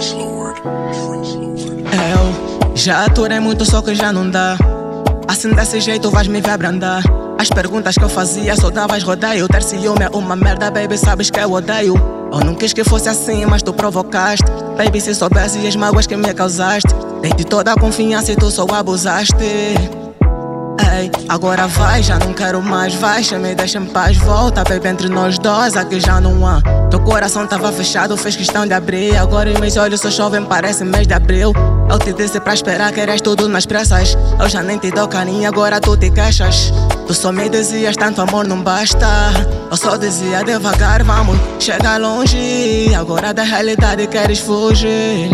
Eu já aturei muito, só que já não dá. Assim desse jeito vais me ver abrandar. As perguntas que eu fazia só davas rodeio. Ter ciúme é uma merda, baby, sabes que eu odeio. Eu não quis que fosse assim, mas tu provocaste. Baby, se soubesse as mágoas que me causaste, dei-te toda a confiança e tu só abusaste. Ei, agora vai, já não quero mais, vai, me deixa em paz, volta, baby, entre nós dois, aqui já não há. Teu coração tava fechado, fez questão de abrir. Agora em meus olhos só chovem, parece mês de abril. Eu te disse pra esperar, queres tudo nas pressas. Eu já nem te dou carinho, agora tu te queixas. Tu só me dizias, tanto amor não basta. Eu só dizia devagar, vamos chegar longe. Agora da realidade queres fugir.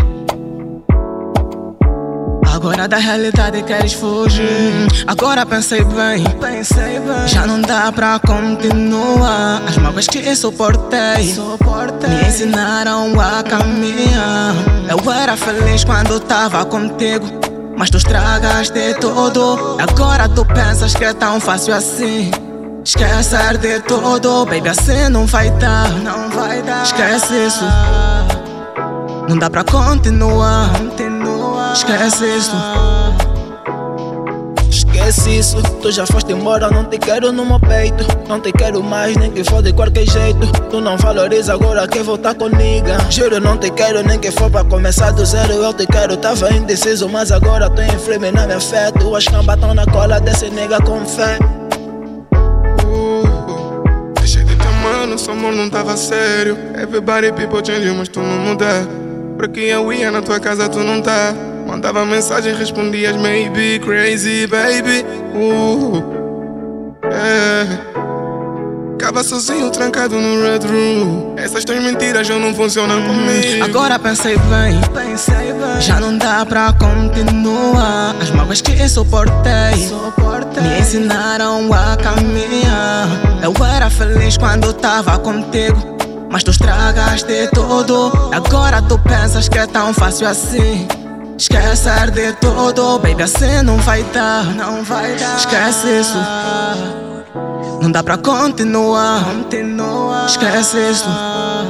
Agora da realidade queres fugir. Agora pensei bem, já não dá pra continuar. As mágoas que suportei me ensinaram a caminhar. Eu era feliz quando tava contigo, mas tu estragaste tudo. Agora tu pensas que é tão fácil assim esquecer de tudo. Baby, assim não vai dar, não vai dar. Esquece isso, não dá pra continuar. Esquece isso, esquece isso. Tu já foste embora, não te quero no meu peito. Não te quero mais, nem que for de qualquer jeito. Tu não valoriza, agora quer voltar comigo. Juro, não te quero, nem que for pra começar do zero. Eu te quero, tava indeciso, mas agora tô em firme na minha fé. Tuas cambas tão na cola desse nega com fé. Deixei de te amar, nosso amor não tava sério. Everybody people change, mas tu não muda. Porque eu ia na tua casa, tu não tá. Mandava mensagem, respondias maybe, crazy baby. Ficava sozinho, trancado no red room. Essas tuas mentiras já não funcionam comigo. Agora pensei bem, já não dá pra continuar. As mágoas que suportei me ensinaram a caminhar. Eu era feliz quando tava contigo, mas tu estragaste tudo. Agora tu pensas que é tão fácil assim esquecer de tudo. Baby, assim não vai dar, não vai dar. Esquece isso, não dá pra continuar. Esquece isso.